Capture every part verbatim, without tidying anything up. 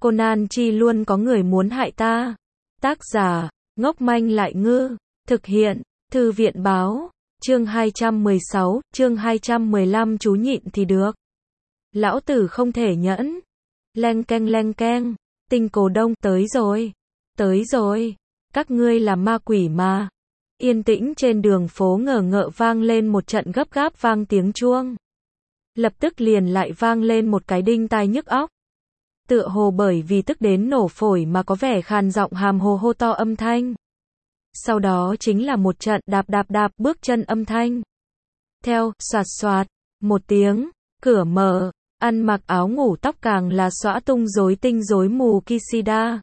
Conan chi luôn có người muốn hại ta. Tác giả, ngốc manh lại ngư. Thực hiện, Thư viện báo. Chương hai trăm mười sáu, chương hai trăm mười lăm chú nhịn thì được. Lão tử không thể nhẫn. Leng keng leng keng. Tinh Cổ Đông tới rồi. Tới rồi. Các ngươi là ma quỷ mà. Yên tĩnh trên đường phố ngờ ngợ vang lên một trận gấp gáp vang tiếng chuông. Lập tức liền lại vang lên một cái đinh tai nhức óc. Tựa hồ bởi vì tức đến nổ phổi mà có vẻ khàn giọng hàm hồ hô to âm thanh. Sau đó chính là một trận đạp đạp đạp bước chân âm thanh. Theo, soạt soạt, một tiếng, cửa mở, ăn mặc áo ngủ tóc càng là xõa tung rối tinh rối mù Kishida.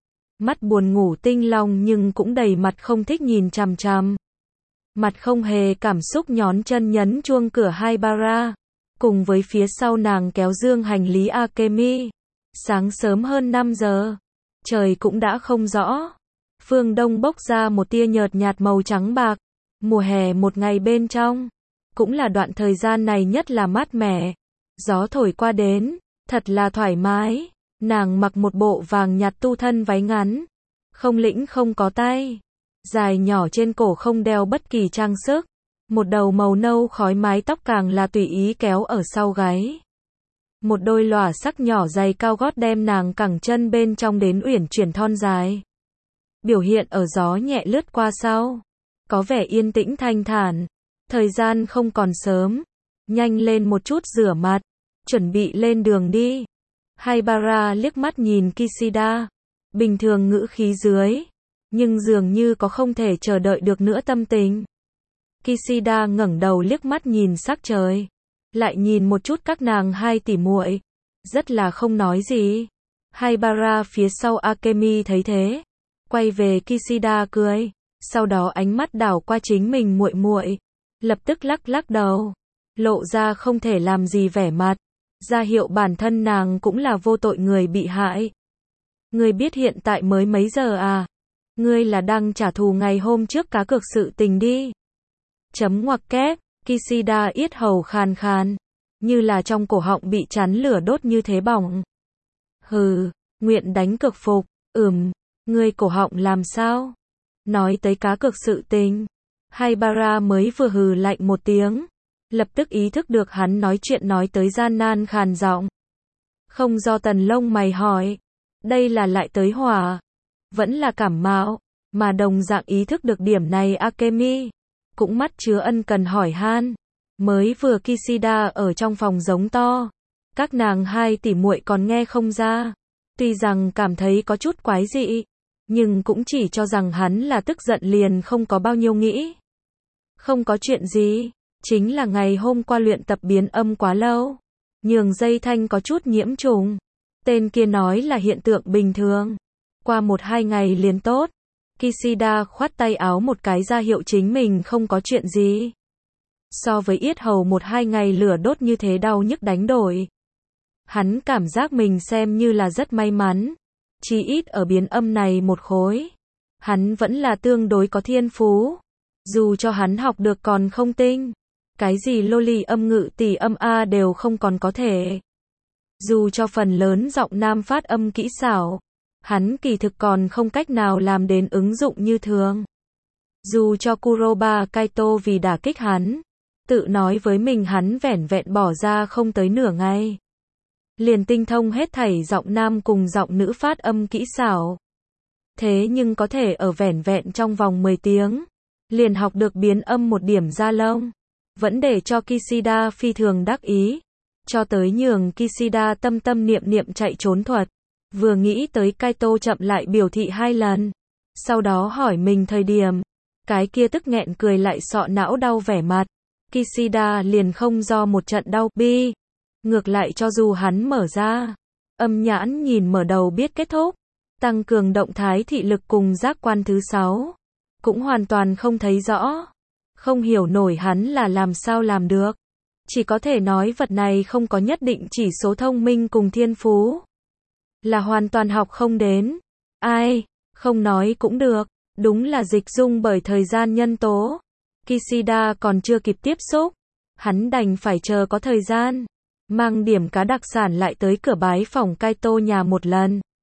Mắt buồn ngủ tinh long nhưng cũng đầy mặt không thích nhìn chằm chằm. Mặt không hề cảm xúc nhón chân nhấn chuông cửa Haibara. Cùng với phía sau nàng kéo dương hành lý Akemi. Sáng sớm hơn năm giờ. Trời cũng đã không rõ. Phương Đông bốc ra một tia nhợt nhạt màu trắng bạc. Mùa hè một ngày bên trong. Cũng là đoạn thời gian này nhất là mát mẻ. Gió thổi qua đến. Thật là thoải mái. Nàng mặc một bộ vàng nhạt tu thân váy ngắn. Không lĩnh không có tay. Dài nhỏ trên cổ không đeo bất kỳ trang sức. Một đầu màu nâu khói mái tóc càng là tùy ý kéo ở sau gáy. Một đôi lòa sắc nhỏ giày cao gót đem nàng cẳng chân bên trong đến uyển chuyển thon dài. Biểu hiện ở gió nhẹ lướt qua sau. Có vẻ yên tĩnh thanh thản. Thời gian không còn sớm. Nhanh lên một chút rửa mặt. Chuẩn bị lên đường đi. Haibara liếc mắt nhìn Kishida. Bình thường ngữ khí dưới. Nhưng dường như có không thể chờ đợi được nữa tâm tình. Kishida ngẩng đầu liếc mắt nhìn sắc trời. Lại nhìn một chút các nàng hai tỷ muội. Rất là không nói gì. Haibara phía sau Akemi thấy thế. Quay về Kishida cười. Sau đó ánh mắt đảo qua chính mình muội muội. Lập tức lắc lắc đầu. Lộ ra không thể làm gì vẻ mặt. Ra hiệu bản thân nàng cũng là vô tội người bị hại. Ngươi biết hiện tại mới mấy giờ à? Ngươi là đang trả thù ngày hôm trước cá cược sự tình đi. Chấm ngoặc kép, Kishida yết hầu khàn khàn. Như là trong cổ họng bị chắn lửa đốt như thế bỏng. Hừ, nguyện đánh cược phục, ừm, ngươi cổ họng làm sao? Nói tới cá cược sự tình. Haibara mới vừa hừ lạnh một tiếng. Lập tức ý thức được hắn nói chuyện nói tới gian nan khàn giọng. Không do tần lông mày hỏi. Đây là lại tới hỏa. Vẫn là cảm mạo. Mà đồng dạng ý thức được điểm này Akemi. Cũng mắt chứa ân cần hỏi han. Mới vừa Kishida ở trong phòng giống to. Các nàng hai tỷ muội còn nghe không ra. Tuy rằng cảm thấy có chút quái dị. Nhưng cũng chỉ cho rằng hắn là tức giận liền không có bao nhiêu nghĩ. Không có chuyện gì. Chính là ngày hôm qua luyện tập biến âm quá lâu. Nhường dây thanh có chút nhiễm trùng. Tên kia nói là hiện tượng bình thường. Qua một hai ngày liền tốt. Kishida khoát tay áo một cái ra hiệu chính mình không có chuyện gì. So với yết hầu một hai ngày lửa đốt như thế đau nhức đánh đổi. Hắn cảm giác mình xem như là rất may mắn. Chỉ ít ở biến âm này một khối. Hắn vẫn là tương đối có thiên phú. Dù cho hắn học được còn không tinh. Cái gì lô ly âm ngự tỷ âm A đều không còn có thể. Dù cho phần lớn giọng nam phát âm kỹ xảo. Hắn kỳ thực còn không cách nào làm đến ứng dụng như thường. Dù cho Kuroba Kaito vì đả kích hắn. Tự nói với mình hắn vẻn vẹn bỏ ra không tới nửa ngày. Liền tinh thông hết thảy giọng nam cùng giọng nữ phát âm kỹ xảo. Thế nhưng có thể ở vẻn vẹn trong vòng mười tiếng. Liền học được biến âm một điểm da lông. Vẫn để cho Kishida phi thường đắc ý. Cho tới nhường Kishida tâm tâm niệm niệm chạy trốn thuật. Vừa nghĩ tới Kaito chậm lại biểu thị hai lần. Sau đó hỏi mình thời điểm. Cái kia tức nghẹn cười lại sọ não đau vẻ mặt. Kishida liền không do một trận đau bi. Ngược lại cho dù hắn mở ra. Âm nhãn nhìn mở đầu biết kết thúc. Tăng cường động thái thị lực cùng giác quan thứ sáu. Cũng hoàn toàn không thấy rõ. Không hiểu nổi hắn là làm sao làm được. Chỉ có thể nói vật này không có nhất định chỉ số thông minh cùng thiên phú. Là hoàn toàn học không đến. Ai, không nói cũng được. Đúng là dịch dung bởi thời gian nhân tố. Kishida còn chưa kịp tiếp xúc. Hắn đành phải chờ có thời gian. Mang điểm cá đặc sản lại tới cửa bái phòng Kaito nhà một lần.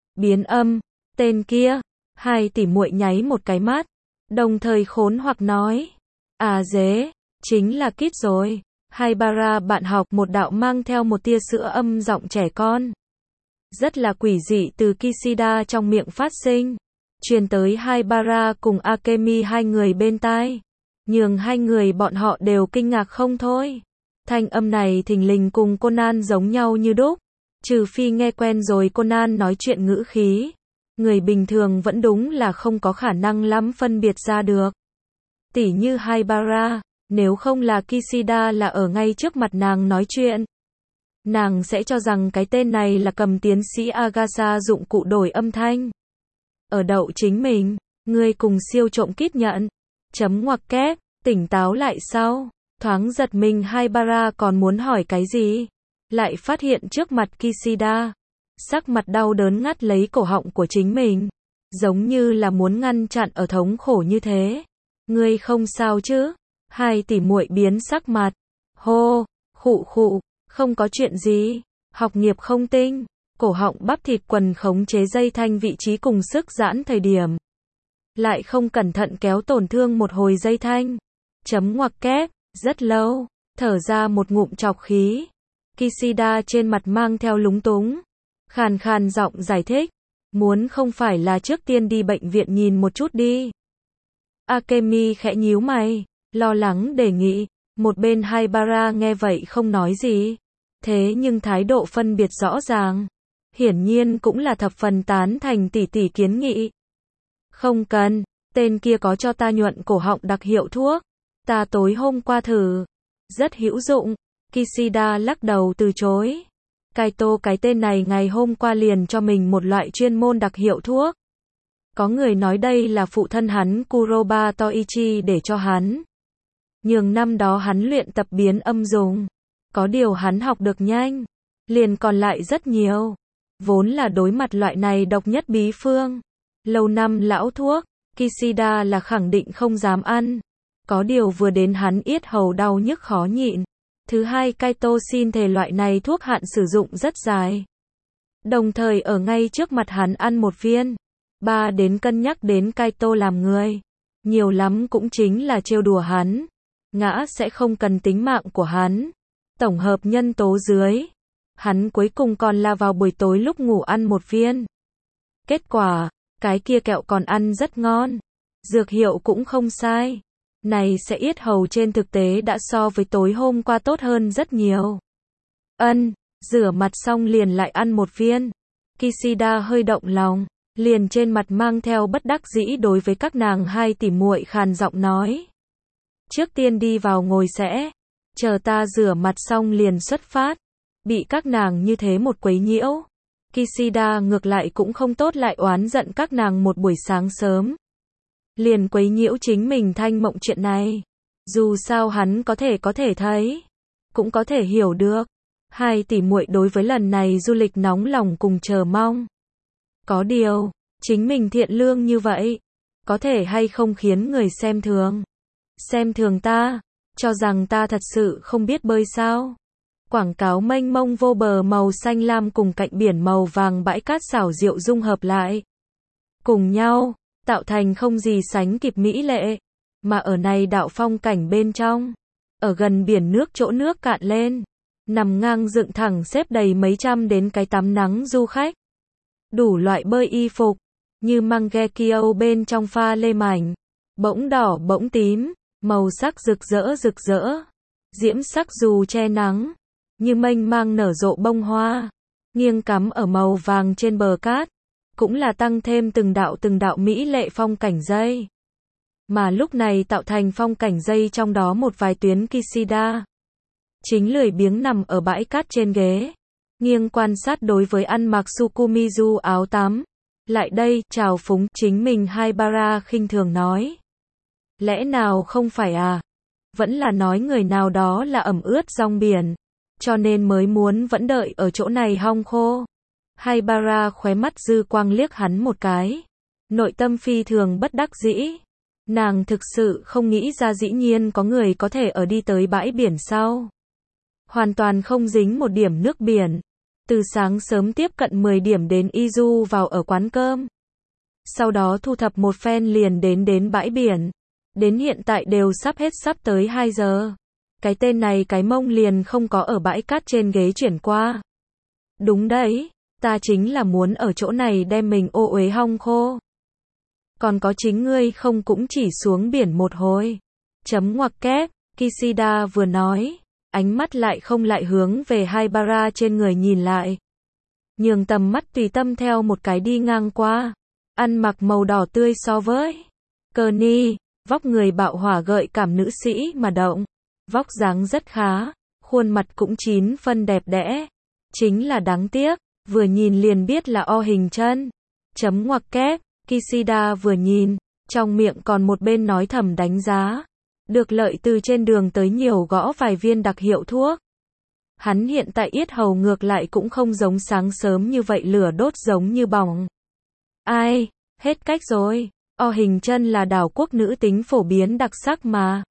Biến âm, tên kia. Hai tỷ muội nháy một cái mắt, đồng thời khốn hoặc nói. À dế, chính là Kid rồi. Haibara bạn học một đạo mang theo một tia sữa âm giọng trẻ con. Rất là quỷ dị từ Kishida trong miệng phát sinh. Truyền tới Haibara cùng Akemi hai người bên tai. Nhường hai người bọn họ đều kinh ngạc không thôi. Thanh âm này thình lình cùng Conan giống nhau như đúc. Trừ phi nghe quen rồi Conan nói chuyện ngữ khí. Người bình thường vẫn đúng là không có khả năng lắm phân biệt ra được. Tỉ như Haibara, nếu không là Kishida là ở ngay trước mặt nàng nói chuyện. Nàng sẽ cho rằng cái tên này là cầm tiến sĩ Agasa dụng cụ đổi âm thanh. Ở đậu chính mình, ngươi cùng siêu trộm Kid nhận. Chấm ngoặc kép, tỉnh táo lại sau. Thoáng giật mình Haibara còn muốn hỏi cái gì. Lại phát hiện trước mặt Kishida. Sắc mặt đau đớn ngắt lấy cổ họng của chính mình. Giống như là muốn ngăn chặn ở thống khổ như thế. Ngươi không sao chứ? Hai tỷ muội biến sắc mặt. Hô, khụ khụ, không có chuyện gì. Học nghiệp không tinh. Cổ họng bắp thịt quần khống chế dây thanh vị trí cùng sức giãn thời điểm. Lại không cẩn thận kéo tổn thương một hồi dây thanh. Chấm ngoặc kép, rất lâu, thở ra một ngụm trọc khí. Kishida trên mặt mang theo lúng túng. Khàn khàn giọng giải thích. Muốn không phải là trước tiên đi bệnh viện nhìn một chút đi. Akemi khẽ nhíu mày, lo lắng đề nghị. Một bên Haibara nghe vậy không nói gì. Thế nhưng thái độ phân biệt rõ ràng. Hiển nhiên cũng là thập phần tán thành tỷ tỷ kiến nghị. Không cần, tên kia có cho ta nhuận cổ họng đặc hiệu thuốc. Ta tối hôm qua thử. Rất hữu dụng. Kishida lắc đầu từ chối. Kaito cái tên này ngày hôm qua liền cho mình một loại chuyên môn đặc hiệu thuốc. Có người nói đây là phụ thân hắn Kuroba Toichi để cho hắn. Nhường năm đó hắn luyện tập biến âm dùng. Có điều hắn học được nhanh. Liền còn lại rất nhiều. Vốn là đối mặt loại này độc nhất bí phương. Lâu năm lão thuốc, Kishida là khẳng định không dám ăn. Có điều vừa đến hắn yết hầu đau nhức khó nhịn. Thứ hai Kaito xin thề loại này thuốc hạn sử dụng rất dài. Đồng thời ở ngay trước mặt hắn ăn một viên. Ba đến cân nhắc đến Kaito làm người. Nhiều lắm cũng chính là trêu đùa hắn. Ngã sẽ không cần tính mạng của hắn. Tổng hợp nhân tố dưới. Hắn cuối cùng còn là vào buổi tối lúc ngủ ăn một viên. Kết quả, cái kia kẹo còn ăn rất ngon. Dược hiệu cũng không sai. Này sẽ yết hầu trên thực tế đã so với tối hôm qua tốt hơn rất nhiều. Ân, rửa mặt xong liền lại ăn một viên. Kishida hơi động lòng, liền trên mặt mang theo bất đắc dĩ đối với các nàng hai tỷ muội khàn giọng nói. Trước tiên đi vào ngồi sẽ, chờ ta rửa mặt xong liền xuất phát. Bị các nàng như thế một quấy nhiễu. Kishida ngược lại cũng không tốt lại oán giận các nàng một buổi sáng sớm. Liền quấy nhiễu chính mình thanh mộng chuyện này. Dù sao hắn có thể có thể thấy. Cũng có thể hiểu được. Hai tỷ muội đối với lần này du lịch nóng lòng cùng chờ mong. Có điều, chính mình thiện lương như vậy. Có thể hay không khiến người xem thường. Xem thường ta. Cho rằng ta thật sự không biết bơi sao. Quảng cáo mênh mông vô bờ màu xanh lam cùng cạnh biển màu vàng bãi cát xảo diệu dung hợp lại. Cùng nhau, tạo thành không gì sánh kịp mỹ lệ. Mà ở này đạo phong cảnh bên trong. Ở gần biển nước chỗ nước cạn lên. Nằm ngang dựng thẳng xếp đầy mấy trăm đến cái tắm nắng du khách. Đủ loại bơi y phục. Như Mangekyo bên trong pha lê mảnh. Bỗng đỏ bỗng tím. Màu sắc rực rỡ rực rỡ. Diễm sắc dù che nắng. Như mênh mang nở rộ bông hoa. Nghiêng cắm ở màu vàng trên bờ cát. Cũng là tăng thêm từng đạo từng đạo mỹ lệ phong cảnh dây. Mà lúc này tạo thành phong cảnh dây trong đó một vài tuyến Kishida. Chính lười biếng nằm ở bãi cát trên ghế. Nghiêng quan sát đối với ăn mặc Sukumizu áo tắm. Lại đây, chào phúng chính mình Haibara khinh thường nói. Lẽ nào không phải à? Vẫn là nói người nào đó là ẩm ướt rong biển. Cho nên mới muốn vẫn đợi ở chỗ này hong khô. Haibara khóe mắt dư quang liếc hắn một cái. Nội tâm phi thường bất đắc dĩ. Nàng thực sự không nghĩ ra dĩ nhiên có người có thể ở đi tới bãi biển sau. Hoàn toàn không dính một điểm nước biển. Từ sáng sớm tiếp cận mười điểm đến Izu vào ở quán cơm. Sau đó thu thập một phen liền đến đến bãi biển. Đến hiện tại đều sắp hết sắp tới hai giờ. Cái tên này cái mông liền không có ở bãi cát trên ghế chuyển qua. Đúng đấy, ta chính là muốn ở chỗ này đem mình ô uế hong khô. Còn có chính ngươi không cũng chỉ xuống biển một hồi. Chấm ngoặc kép, Kishida vừa nói, ánh mắt lại không lại hướng về Haibara trên người nhìn lại. Nhường tầm mắt tùy tâm theo một cái đi ngang qua. Ăn mặc màu đỏ tươi so với cơ ni, vóc người bạo hỏa gợi cảm nữ sĩ mà động. Vóc dáng rất khá, khuôn mặt cũng chín phân đẹp đẽ. Chính là đáng tiếc, vừa nhìn liền biết là o hình chân. Chấm ngoặc kép, Kishida vừa nhìn, trong miệng còn một bên nói thầm đánh giá. Được lợi từ trên đường tới nhiều gõ vài viên đặc hiệu thuốc. Hắn hiện tại yết hầu ngược lại cũng không giống sáng sớm như vậy lửa đốt giống như bỏng. Ai, hết cách rồi, o hình chân là đảo quốc nữ tính phổ biến đặc sắc mà.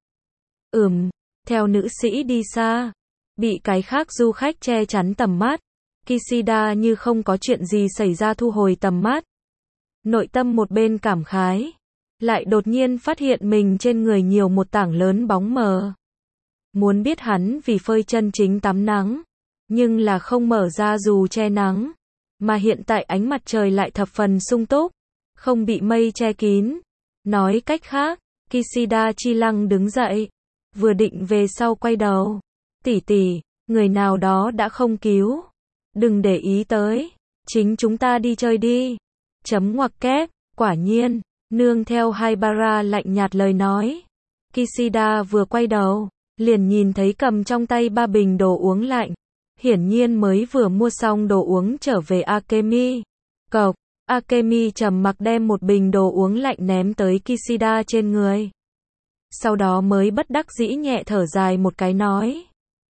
Ừm, theo nữ sĩ đi xa, bị cái khác du khách che chắn tầm mắt. Kishida như không có chuyện gì xảy ra thu hồi tầm mắt. Nội tâm một bên cảm khái, lại đột nhiên phát hiện mình trên người nhiều một tảng lớn bóng mờ. Muốn biết hắn vì phơi chân chính tắm nắng, nhưng là không mở ra dù che nắng, mà hiện tại ánh mặt trời lại thập phần sung túc, không bị mây che kín. Nói cách khác, Kishida chi lăng đứng dậy, vừa định về sau quay đầu. Tỷ tỷ, người nào đó đã không cứu. Đừng để ý tới, chính chúng ta đi chơi đi. Chấm ngoặc kép, quả nhiên, nương theo Haibara lạnh nhạt lời nói. Kishida vừa quay đầu, liền nhìn thấy cầm trong tay ba bình đồ uống lạnh. Hiển nhiên mới vừa mua xong đồ uống trở về Akemi. Cộc, Akemi trầm mặc đem một bình đồ uống lạnh ném tới Kishida trên người. Sau đó mới bất đắc dĩ nhẹ thở dài một cái nói.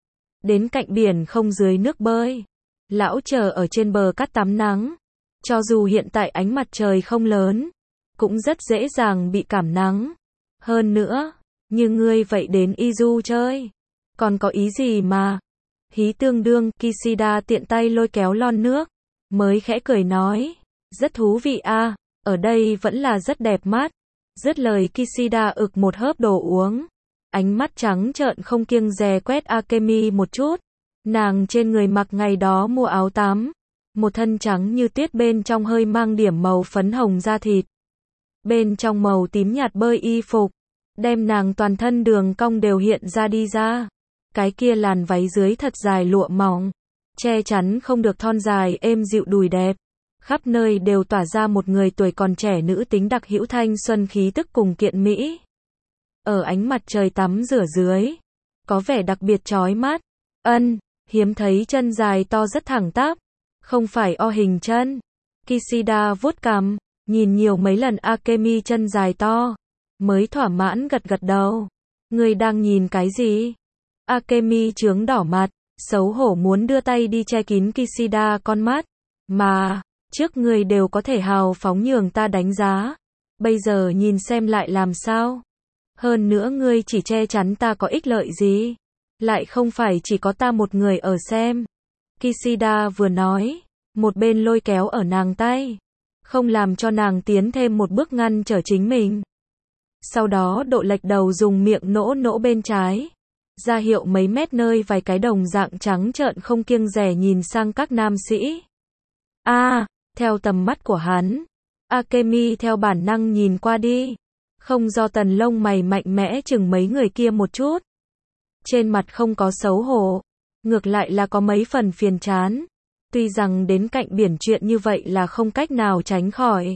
Đến cạnh biển không dưới nước bơi. Lão chờ ở trên bờ cát tắm nắng. Cho dù hiện tại ánh mặt trời không lớn, cũng rất dễ dàng bị cảm nắng. Hơn nữa, như ngươi vậy đến Izu chơi, còn có ý gì mà? Hí tương đương, Kishida tiện tay lôi kéo lon nước, mới khẽ cười nói, rất thú vị a, ở đây vẫn là rất đẹp mắt. Dứt lời Kishida ực một hớp đồ uống, ánh mắt trắng trợn không kiêng dè quét Akemi một chút. Nàng trên người mặc ngày đó mua áo tắm, một thân trắng như tuyết bên trong hơi mang điểm màu phấn hồng da thịt. Bên trong màu tím nhạt bơi y phục, đem nàng toàn thân đường cong đều hiện ra đi ra. Cái kia làn váy dưới thật dài lụa mỏng, che chắn không được thon dài êm dịu đùi đẹp. Khắp nơi đều tỏa ra một người tuổi còn trẻ nữ tính đặc hữu thanh xuân khí tức cùng kiện mỹ. Ở ánh mặt trời tắm rửa dưới, có vẻ đặc biệt chói mắt. Ân, hiếm thấy chân dài to rất thẳng tắp, không phải o hình chân. Kishida vuốt cằm, nhìn nhiều mấy lần Akemi chân dài to, mới thỏa mãn gật gật đầu. Ngươi đang nhìn cái gì? Akemi trướng đỏ mặt, xấu hổ muốn đưa tay đi che kín Kishida con mắt. Mà, trước ngươi đều có thể hào phóng nhường ta đánh giá. Bây giờ nhìn xem lại làm sao? Hơn nữa ngươi chỉ che chắn ta có ích lợi gì? Lại không phải chỉ có ta một người ở xem. Kishida vừa nói, một bên lôi kéo ở nàng tay, không làm cho nàng tiến thêm một bước ngăn trở chính mình. Sau đó độ lệch đầu dùng miệng nỗ nỗ bên trái, ra hiệu mấy mét nơi vài cái đồng dạng trắng trợn không kiêng dè nhìn sang các nam sĩ. A, à, theo tầm mắt của hắn, Akemi theo bản năng nhìn qua đi, không do tần lông mày mạnh mẽ chừng mấy người kia một chút. Trên mặt không có xấu hổ, ngược lại là có mấy phần phiền chán. Tuy rằng đến cạnh biển chuyện như vậy là không cách nào tránh khỏi.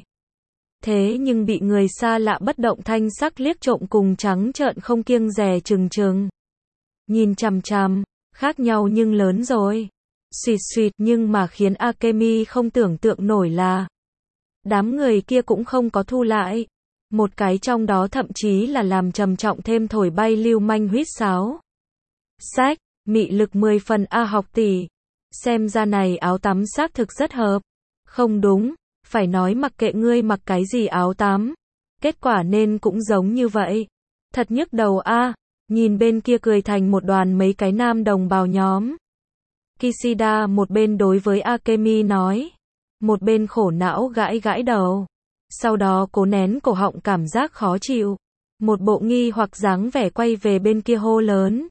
Thế nhưng bị người xa lạ bất động thanh sắc liếc trộm cùng trắng trợn không kiêng dè chừng chừng. Nhìn chằm chằm, khác nhau nhưng lớn rồi. Xuyệt xuyệt, nhưng mà khiến Akemi không tưởng tượng nổi là đám người kia cũng không có thu lại. Một cái trong đó thậm chí là làm trầm trọng thêm thổi bay lưu manh huýt sáo. Sách, mị lực mười phần A học tỷ. Xem ra này áo tắm xác thực rất hợp. Không đúng, phải nói mặc kệ ngươi mặc cái gì áo tắm. Kết quả nên cũng giống như vậy. Thật nhức đầu a. Nhìn bên kia cười thành một đoàn mấy cái nam đồng bào nhóm. Kishida một bên đối với Akemi nói, một bên khổ não gãi gãi đầu. Sau đó cố nén cổ họng cảm giác khó chịu. Một bộ nghi hoặc dáng vẻ quay về bên kia hô lớn.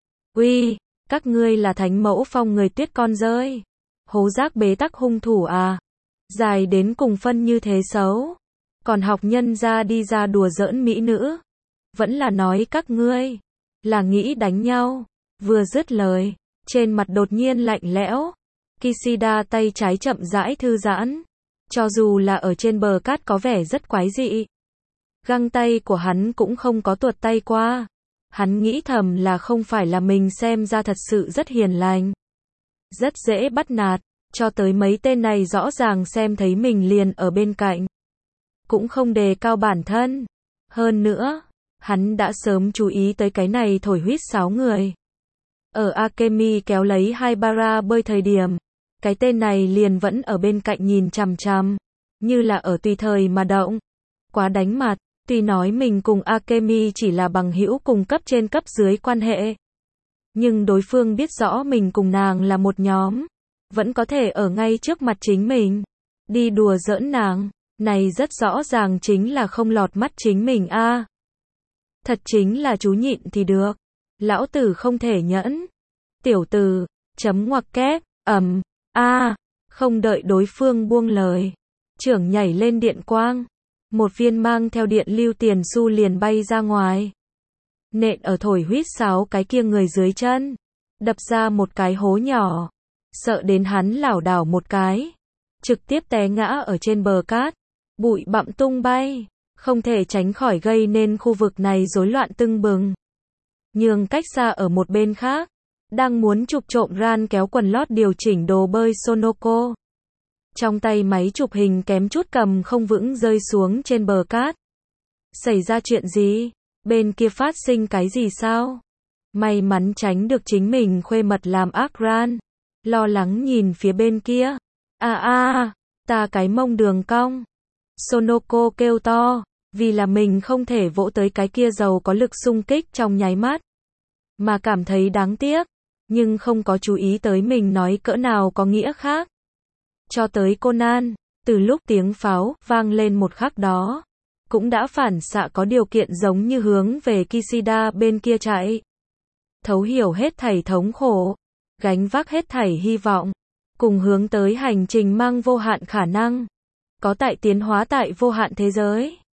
Uy, các ngươi là thánh mẫu phong người tuyết con rơi. Hố rác bế tắc hung thủ à? Dài đến cùng phân như thế xấu. Còn học nhân ra đi ra đùa giỡn mỹ nữ. Vẫn là nói các ngươi là nghĩ đánh nhau. Vừa dứt lời, trên mặt đột nhiên lạnh lẽo. Kishida tay trái chậm rãi thư giãn. Cho dù là ở trên bờ cát có vẻ rất quái dị. Găng tay của hắn cũng không có tuột tay qua. Hắn nghĩ thầm là không phải là mình xem ra thật sự rất hiền lành. Rất dễ bắt nạt, cho tới mấy tên này rõ ràng xem thấy mình liền ở bên cạnh. Cũng không đề cao bản thân. Hơn nữa, hắn đã sớm chú ý tới cái này thổi huýt sáo người. Ở Akemi kéo lấy Haibara bơi thời điểm, cái tên này liền vẫn ở bên cạnh nhìn chằm chằm, như là ở tùy thời mà động. Quá đánh mặt, tuy nói mình cùng Akemi chỉ là bằng hữu cùng cấp trên cấp dưới quan hệ. Nhưng đối phương biết rõ mình cùng nàng là một nhóm, vẫn có thể ở ngay trước mặt chính mình, đi đùa giỡn nàng, này rất rõ ràng chính là không lọt mắt chính mình a. À, thật chính là chú nhịn thì được, lão tử không thể nhẫn. Tiểu tử, chấm ngoặc kép, ầm, a, à, không đợi đối phương buông lời, trưởng nhảy lên điện quang, một viên mang theo điện lưu tiền xu liền bay ra ngoài. Nện ở thổi huýt sáo cái kia người dưới chân, đập ra một cái hố nhỏ, sợ đến hắn lảo đảo một cái, trực tiếp té ngã ở trên bờ cát, bụi bặm tung bay, không thể tránh khỏi gây nên khu vực này rối loạn tưng bừng. Nhưng cách xa ở một bên khác, đang muốn chụp trộm Ran kéo quần lót điều chỉnh đồ bơi Sonoko. Trong tay máy chụp hình kém chút cầm không vững rơi xuống trên bờ cát. Xảy ra chuyện gì? Bên kia phát sinh cái gì sao? May mắn tránh được chính mình khuê mật làm ác Ran. Lo lắng nhìn phía bên kia. À à, ta cái mông đường cong. Sonoko kêu to, vì là mình không thể vỗ tới cái kia dầu có lực xung kích trong nháy mắt. Mà cảm thấy đáng tiếc, nhưng không có chú ý tới mình nói cỡ nào có nghĩa khác. Cho tới Conan, từ lúc tiếng pháo vang lên một khắc đó, cũng đã phản xạ có điều kiện giống như hướng về Kishida bên kia chạy. Thấu hiểu hết thảy thống khổ, gánh vác hết thảy hy vọng, cùng hướng tới hành trình mang vô hạn khả năng, có tại tiến hóa tại vô hạn thế giới.